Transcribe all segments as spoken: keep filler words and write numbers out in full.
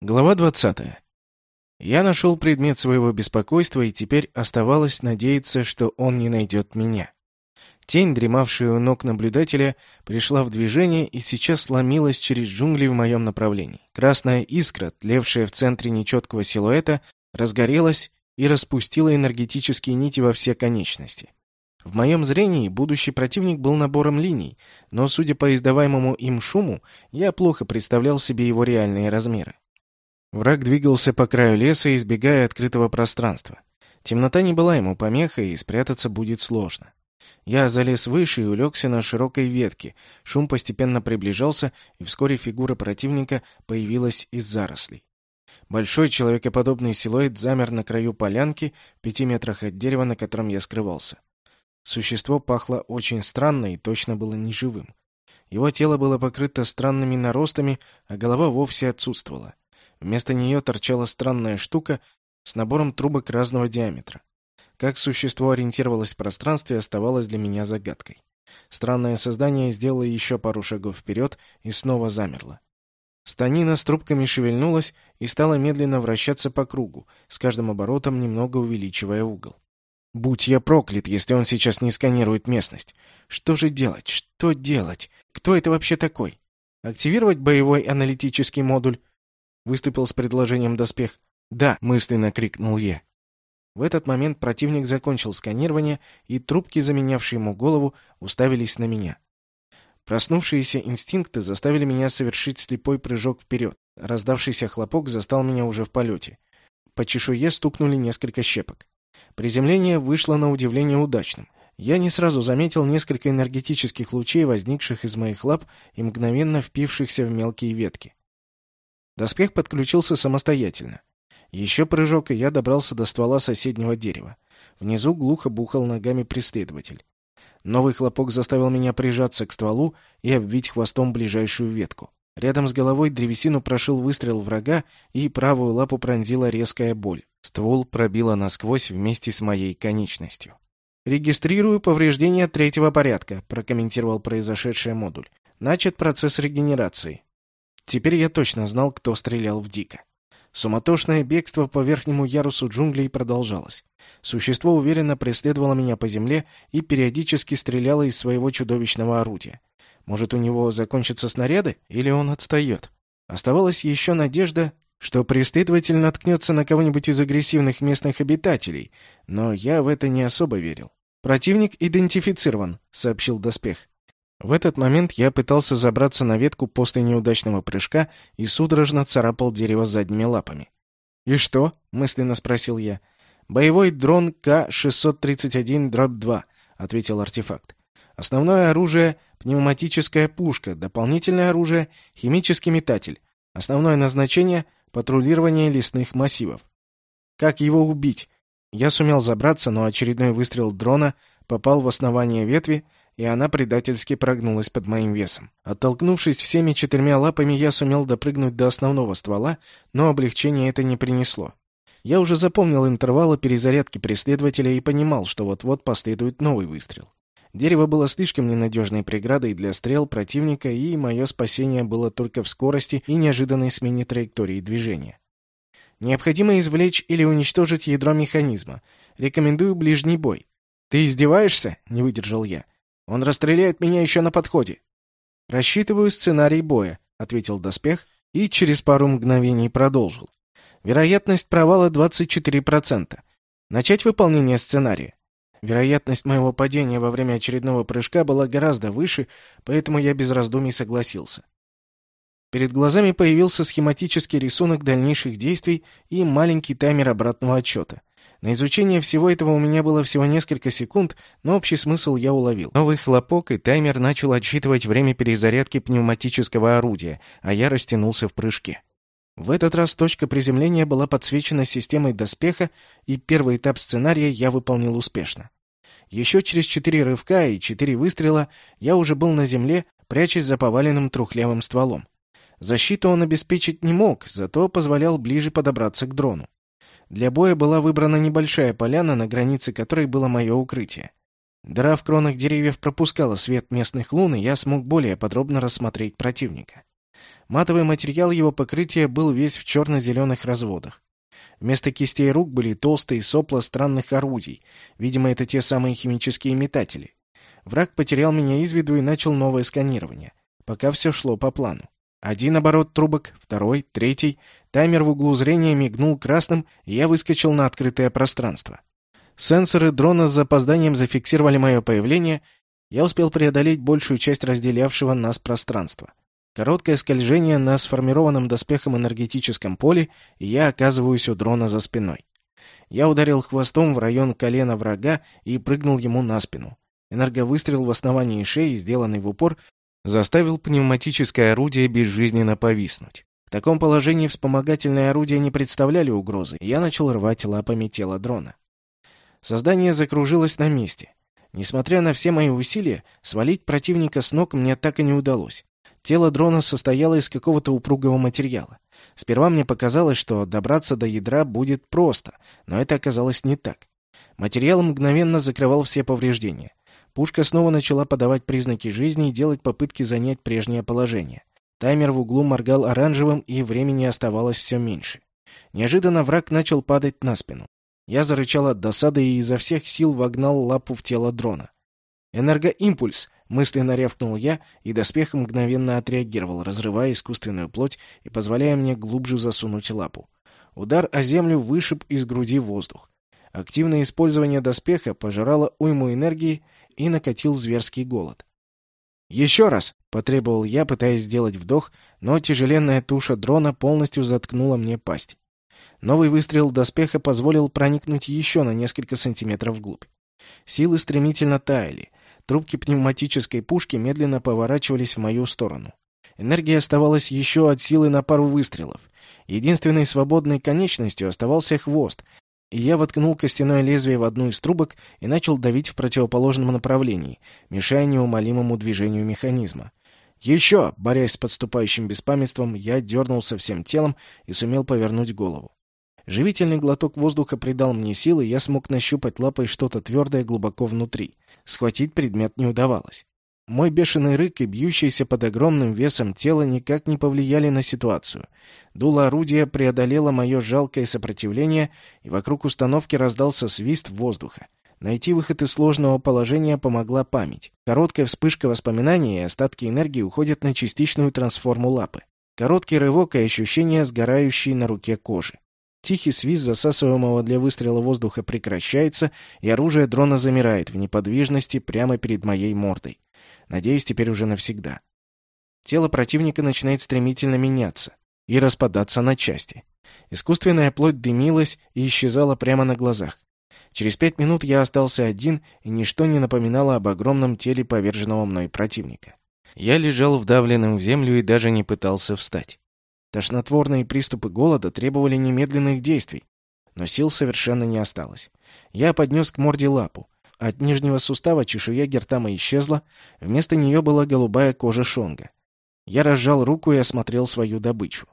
Глава двадцатая. Я нашел предмет своего беспокойства, и теперь оставалось надеяться, что он не найдет меня. Тень, дремавшая у ног наблюдателя, пришла в движение и сейчас сломилась через джунгли в моем направлении. Красная искра, тлевшая в центре нечеткого силуэта, разгорелась и распустила энергетические нити во все конечности. В моем зрении будущий противник был набором линий, но, судя по издаваемому им шуму, я плохо представлял себе его реальные размеры. Враг двигался по краю леса, избегая открытого пространства. Темнота не была ему помехой, и спрятаться будет сложно. Я залез выше и улегся на широкой ветке. Шум постепенно приближался, и вскоре фигура противника появилась из зарослей. Большой человекоподобный силуэт замер на краю полянки, в пяти метрах от дерева, на котором я скрывался. Существо пахло очень странно и точно было неживым. Его тело было покрыто странными наростами, а голова вовсе отсутствовала. Вместо нее торчала странная штука с набором трубок разного диаметра. Как существо ориентировалось в пространстве, оставалось для меня загадкой. Странное создание сделало еще пару шагов вперед и снова замерло. Станина с трубками шевельнулась и стала медленно вращаться по кругу, с каждым оборотом немного увеличивая угол. Будь я проклят, если он сейчас не сканирует местность. Что же делать? Что делать? Кто это вообще такой? Активировать боевой аналитический модуль? Выступил с предложением доспех. «Да!» — мысленно крикнул я. В этот момент противник закончил сканирование, и трубки, заменявшие ему голову, уставились на меня. Проснувшиеся инстинкты заставили меня совершить слепой прыжок вперед. Раздавшийся хлопок застал меня уже в полете. По чешуе стукнули несколько щепок. Приземление вышло на удивление удачным. Я не сразу заметил несколько энергетических лучей, возникших из моих лап и мгновенно впившихся в мелкие ветки. Доспех подключился самостоятельно. Еще прыжок, и я добрался до ствола соседнего дерева. Внизу глухо бухал ногами преследователь. Новый хлопок заставил меня прижаться к стволу и обвить хвостом ближайшую ветку. Рядом с головой древесину прошил выстрел врага, и правую лапу пронзила резкая боль. Ствол пробило насквозь вместе с моей конечностью. «Регистрирую повреждения третьего порядка», — прокомментировал произошедшее модуль. «Начат процесс регенерации». Теперь я точно знал, кто стрелял в Дика. Суматошное бегство по верхнему ярусу джунглей продолжалось. Существо уверенно преследовало меня по земле и периодически стреляло из своего чудовищного орудия. Может, у него закончатся снаряды, или он отстает? Оставалась еще надежда, что преследователь наткнется на кого-нибудь из агрессивных местных обитателей, но я в это не особо верил. «Противник идентифицирован», — сообщил доспех. В этот момент я пытался забраться на ветку после неудачного прыжка и судорожно царапал дерево задними лапами. «И что?» — мысленно спросил я. «Боевой дрон К шестьсот тридцать один два», — ответил артефакт. «Основное оружие — пневматическая пушка, дополнительное оружие — химический метатель. Основное назначение — патрулирование лесных массивов. Как его убить?» Я сумел забраться, но очередной выстрел дрона попал в основание ветви, и она предательски прогнулась под моим весом. Оттолкнувшись всеми четырьмя лапами, я сумел допрыгнуть до основного ствола, но облегчения это не принесло. Я уже запомнил интервалы перезарядки преследователя и понимал, что вот-вот последует новый выстрел. Дерево было слишком ненадежной преградой для стрел противника, и мое спасение было только в скорости и неожиданной смене траектории движения. Необходимо извлечь или уничтожить ядро механизма. Рекомендую ближний бой. «Ты издеваешься?» — не выдержал я. «Он расстреляет меня еще на подходе». «Рассчитываю сценарий боя», — ответил доспех и через пару мгновений продолжил. «Вероятность провала двадцать четыре процента. Начать выполнение сценария». Вероятность моего падения во время очередного прыжка была гораздо выше, поэтому я без раздумий согласился. Перед глазами появился схематический рисунок дальнейших действий и маленький таймер обратного отсчета. На изучение всего этого у меня было всего несколько секунд, но общий смысл я уловил. Новый хлопок, и таймер начал отсчитывать время перезарядки пневматического орудия, а я растянулся в прыжке. В этот раз точка приземления была подсвечена системой доспеха, и первый этап сценария я выполнил успешно. Еще через четыре рывка и четыре выстрела я уже был на земле, прячась за поваленным трухлявым стволом. Защиту он обеспечить не мог, зато позволял ближе подобраться к дрону. Для боя была выбрана небольшая поляна, на границе которой было мое укрытие. Дыра в кронах деревьев пропускала свет местных лун, и я смог более подробно рассмотреть противника. Матовый материал его покрытия был весь в черно-зеленых разводах. Вместо кистей рук были толстые сопла странных орудий. Видимо, это те самые химические метатели. Враг потерял меня из виду и начал новое сканирование. Пока все шло по плану. Один оборот трубок, второй, третий. Таймер в углу зрения мигнул красным, и я выскочил на открытое пространство. Сенсоры дрона с запозданием зафиксировали мое появление. Я успел преодолеть большую часть разделявшего нас пространства. Короткое скольжение на сформированном доспехом энергетическом поле, и я оказываюсь у дрона за спиной. Я ударил хвостом в район колена врага и прыгнул ему на спину. Энерговыстрел в основании шеи, сделанный в упор, заставил пневматическое орудие безжизненно повиснуть. В таком положении вспомогательные орудия не представляли угрозы, и я начал рвать лапами тело дрона. Создание закружилось на месте. Несмотря на все мои усилия, свалить противника с ног мне так и не удалось. Тело дрона состояло из какого-то упругого материала. Сперва мне показалось, что добраться до ядра будет просто, но это оказалось не так. Материал мгновенно закрывал все повреждения. Пушка снова начала подавать признаки жизни и делать попытки занять прежнее положение. Таймер в углу моргал оранжевым, и времени оставалось все меньше. Неожиданно враг начал падать на спину. Я зарычал от досады и изо всех сил вогнал лапу в тело дрона. «Энергоимпульс!» — мысленно рявкнул я, и доспех мгновенно отреагировал, разрывая искусственную плоть и позволяя мне глубже засунуть лапу. Удар о землю вышиб из груди воздух. Активное использование доспеха пожирало уйму энергии и накатил зверский голод. «Еще раз!» — потребовал я, пытаясь сделать вдох, но тяжеленная туша дрона полностью заткнула мне пасть. Новый выстрел доспеха позволил проникнуть еще на несколько сантиметров вглубь. Силы стремительно таяли. Трубки пневматической пушки медленно поворачивались в мою сторону. Энергии оставалось еще от силы на пару выстрелов. Единственной свободной конечностью оставался хвост, и я воткнул костяное лезвие в одну из трубок и начал давить в противоположном направлении, мешая неумолимому движению механизма. Еще, борясь с подступающим беспамятством, я дернулся всем телом и сумел повернуть голову. Живительный глоток воздуха придал мне силы, и я смог нащупать лапой что-то твердое глубоко внутри. Схватить предмет не удавалось. Мой бешеный рык и бьющееся под огромным весом тело никак не повлияли на ситуацию. Дуло орудия преодолело мое жалкое сопротивление, и вокруг установки раздался свист воздуха. Найти выход из сложного положения помогла память. Короткая вспышка воспоминаний и остатки энергии уходят на частичную трансформу лапы. Короткий рывок и ощущение сгорающей на руке кожи. Тихий свист засасываемого для выстрела воздуха прекращается, и оружие дрона замирает в неподвижности прямо перед моей мордой. Надеюсь, теперь уже навсегда. Тело противника начинает стремительно меняться и распадаться на части. Искусственная плоть дымилась и исчезала прямо на глазах. Через пять минут я остался один, и ничто не напоминало об огромном теле поверженного мной противника. Я лежал вдавленным в землю и даже не пытался встать. Тошнотворные приступы голода требовали немедленных действий, но сил совершенно не осталось. Я поднес к морде лапу. От нижнего сустава чешуя гертама исчезла, вместо нее была голубая кожа шонга. Я разжал руку и осмотрел свою добычу.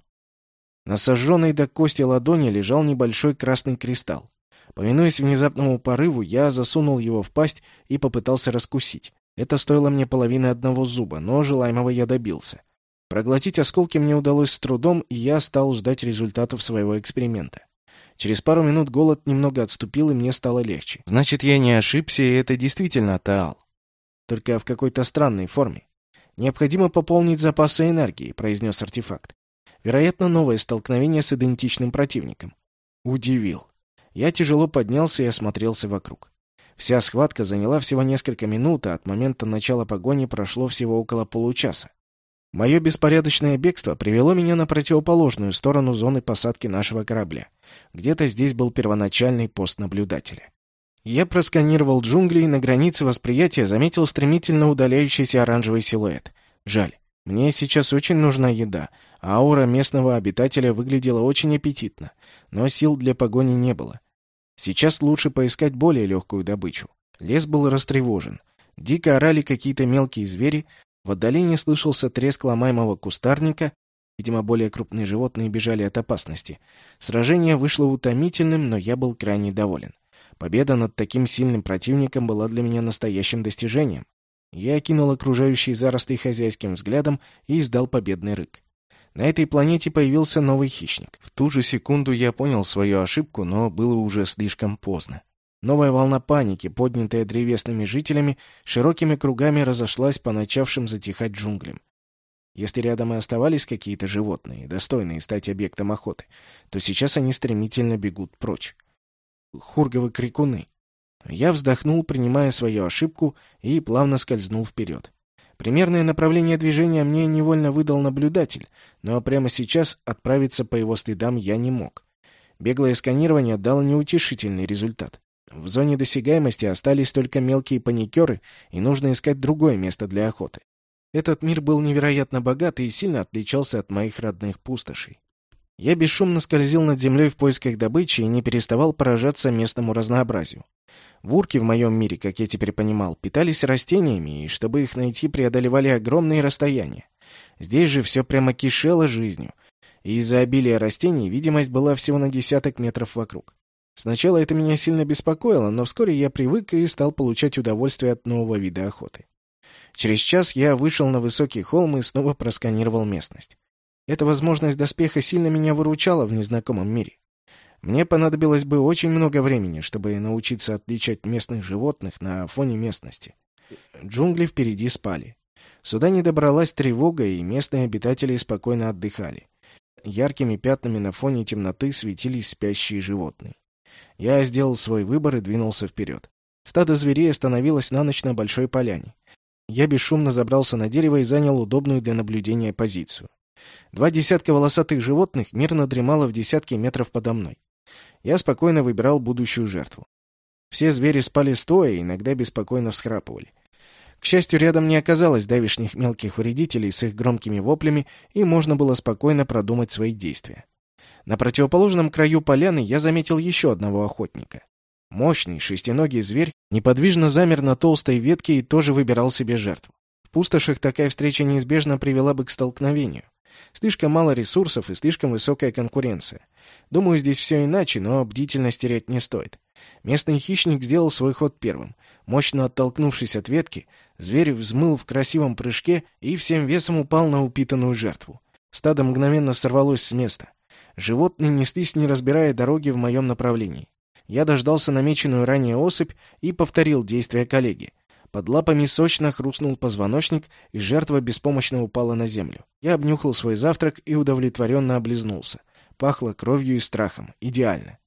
На сожженной до кости ладони лежал небольшой красный кристалл. Повинуясь внезапному порыву, я засунул его в пасть и попытался раскусить. Это стоило мне половины одного зуба, но желаемого я добился. Проглотить осколки мне удалось с трудом, и я стал ждать результатов своего эксперимента. Через пару минут голод немного отступил, и мне стало легче. Значит, я не ошибся, и это действительно Таал. Только в какой-то странной форме. «Необходимо пополнить запасы энергии», — произнес артефакт. Вероятно, новое столкновение с идентичным противником. Удивил. Я тяжело поднялся и осмотрелся вокруг. Вся схватка заняла всего несколько минут, а от момента начала погони прошло всего около получаса. Мое беспорядочное бегство привело меня на противоположную сторону зоны посадки нашего корабля. Где-то здесь был первоначальный пост наблюдателя. Я просканировал джунгли и на границе восприятия заметил стремительно удаляющийся оранжевый силуэт. Жаль, мне сейчас очень нужна еда, а аура местного обитателя выглядела очень аппетитно, но сил для погони не было. Сейчас лучше поискать более легкую добычу. Лес был растревожен. Дико орали какие-то мелкие звери. В отдалении слышался треск ломаемого кустарника. Видимо, более крупные животные бежали от опасности. Сражение вышло утомительным, но я был крайне доволен. Победа над таким сильным противником была для меня настоящим достижением. Я окинул окружающие заросли хозяйским взглядом и издал победный рык. На этой планете появился новый хищник. В ту же секунду я понял свою ошибку, но было уже слишком поздно. Новая волна паники, поднятая древесными жителями, широкими кругами разошлась по начавшим затихать джунглям. Если рядом и оставались какие-то животные, достойные стать объектом охоты, то сейчас они стремительно бегут прочь. Хурговы крикуны. Я вздохнул, принимая свою ошибку, и плавно скользнул вперед. Примерное направление движения мне невольно выдал наблюдатель, но прямо сейчас отправиться по его следам я не мог. Беглое сканирование дало неутешительный результат. В зоне досягаемости остались только мелкие паникеры, и нужно искать другое место для охоты. Этот мир был невероятно богат и сильно отличался от моих родных пустошей. Я бесшумно скользил над землей в поисках добычи и не переставал поражаться местному разнообразию. Вурки в моем мире, как я теперь понимал, питались растениями, и чтобы их найти, преодолевали огромные расстояния. Здесь же все прямо кишело жизнью, и из-за обилия растений видимость была всего на десяток метров вокруг. Сначала это меня сильно беспокоило, но вскоре я привык и стал получать удовольствие от нового вида охоты. Через час я вышел на высокий холм и снова просканировал местность. Эта возможность доспеха сильно меня выручала в незнакомом мире. Мне понадобилось бы очень много времени, чтобы научиться отличать местных животных на фоне местности. Джунгли впереди спали. Сюда не добралась тревога, и местные обитатели спокойно отдыхали. Яркими пятнами на фоне темноты светились спящие животные. Я сделал свой выбор и двинулся вперед. Стадо зверей остановилось на ночь на большой поляне. Я бесшумно забрался на дерево и занял удобную для наблюдения позицию. Два десятка волосатых животных мирно дремало в десятке метров подо мной. Я спокойно выбирал будущую жертву. Все звери спали стоя и иногда беспокойно всхрапывали. К счастью, рядом не оказалось давишних мелких вредителей с их громкими воплями, и можно было спокойно продумать свои действия. На противоположном краю поляны я заметил еще одного охотника. Мощный шестиногий зверь неподвижно замер на толстой ветке и тоже выбирал себе жертву. В пустошах такая встреча неизбежно привела бы к столкновению. Слишком мало ресурсов и слишком высокая конкуренция. Думаю, здесь все иначе, но бдительность терять не стоит. Местный хищник сделал свой ход первым. Мощно оттолкнувшись от ветки, зверь взмыл в красивом прыжке и всем весом упал на упитанную жертву. Стадо мгновенно сорвалось с места. Животные неслись, не разбирая дороги в моем направлении. Я дождался намеченную ранее особь и повторил действия коллеги. Под лапами сочно хрустнул позвоночник, и жертва беспомощно упала на землю. Я обнюхал свой завтрак и удовлетворенно облизнулся. Пахло кровью и страхом. Идеально.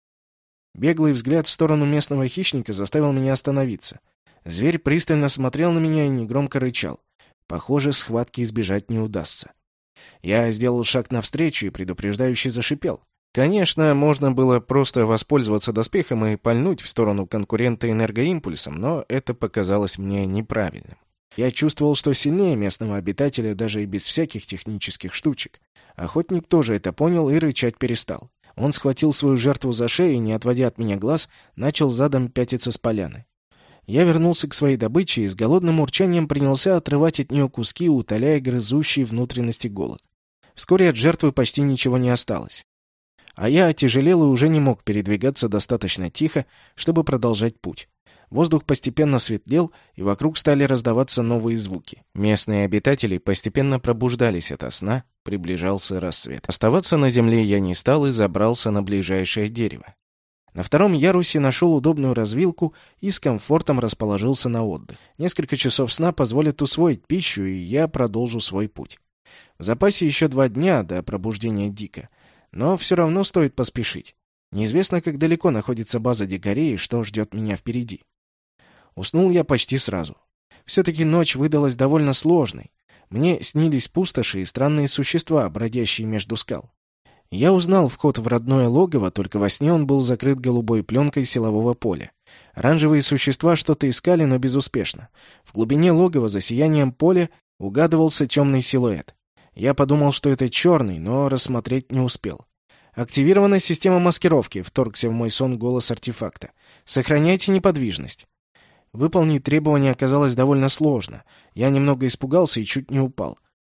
Беглый взгляд в сторону местного хищника заставил меня остановиться. Зверь пристально смотрел на меня и негромко рычал. Похоже, схватки избежать не удастся. Я сделал шаг навстречу и предупреждающе зашипел. Конечно, можно было просто воспользоваться доспехом и пальнуть в сторону конкурента энергоимпульсом, но это показалось мне неправильным. Я чувствовал, что сильнее местного обитателя даже и без всяких технических штучек. Охотник тоже это понял и рычать перестал. Он схватил свою жертву за шею и, не отводя от меня глаз, начал задом пятиться с поляны. Я вернулся к своей добыче и с голодным урчанием принялся отрывать от нее куски, утоляя грызущий внутренности голод. Вскоре от жертвы почти ничего не осталось. А я отяжелел и уже не мог передвигаться достаточно тихо, чтобы продолжать путь. Воздух постепенно светлел, и вокруг стали раздаваться новые звуки. Местные обитатели постепенно пробуждались ото сна, приближался рассвет. Оставаться на земле я не стал и забрался на ближайшее дерево. На втором ярусе нашел удобную развилку и с комфортом расположился на отдых. Несколько часов сна позволят усвоить пищу, и я продолжу свой путь. В запасе еще два дня до пробуждения Дика, но все равно стоит поспешить. Неизвестно, как далеко находится база дикарей и что ждет меня впереди. Уснул я почти сразу. Все-таки ночь выдалась довольно сложной. Мне снились пустоши и странные существа, бродящие между скал. Я узнал вход в родное логово, только во сне он был закрыт голубой пленкой силового поля. Оранжевые существа что-то искали, но безуспешно. В глубине логова за сиянием поля угадывался темный силуэт. Я подумал, что это черный, но рассмотреть не успел. «Активирована система маскировки», — вторгся в мой сон голос артефакта. «Сохраняйте неподвижность». Выполнить требование оказалось довольно сложно. Я немного испугался и чуть не упал.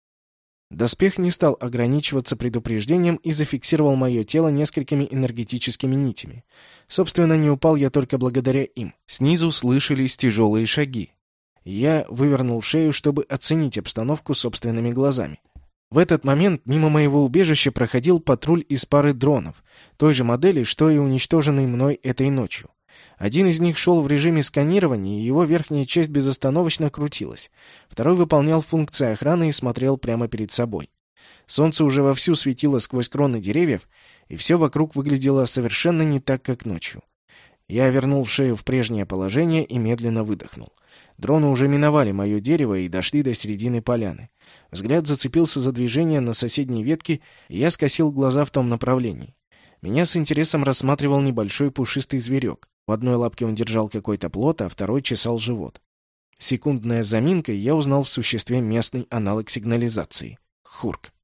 Доспех не стал ограничиваться предупреждением и зафиксировал мое тело несколькими энергетическими нитями. Собственно, не упал я только благодаря им. Снизу слышались тяжелые шаги. Я вывернул шею, чтобы оценить обстановку собственными глазами. В этот момент мимо моего убежища проходил патруль из пары дронов, той же модели, что и уничтоженный мной этой ночью. Один из них шел в режиме сканирования, и его верхняя часть безостановочно крутилась. Второй выполнял функции охраны и смотрел прямо перед собой. Солнце уже вовсю светило сквозь кроны деревьев, и все вокруг выглядело совершенно не так, как ночью. Я вернул шею в прежнее положение и медленно выдохнул. Дроны уже миновали мое дерево и дошли до середины поляны. Взгляд зацепился за движение на соседней ветке, и я скосил глаза в том направлении. Меня с интересом рассматривал небольшой пушистый зверек. В одной лапке он держал какой-то плод, а второй чесал живот. Секундная заминка, и я узнал в существе местный аналог сигнализации — хурк.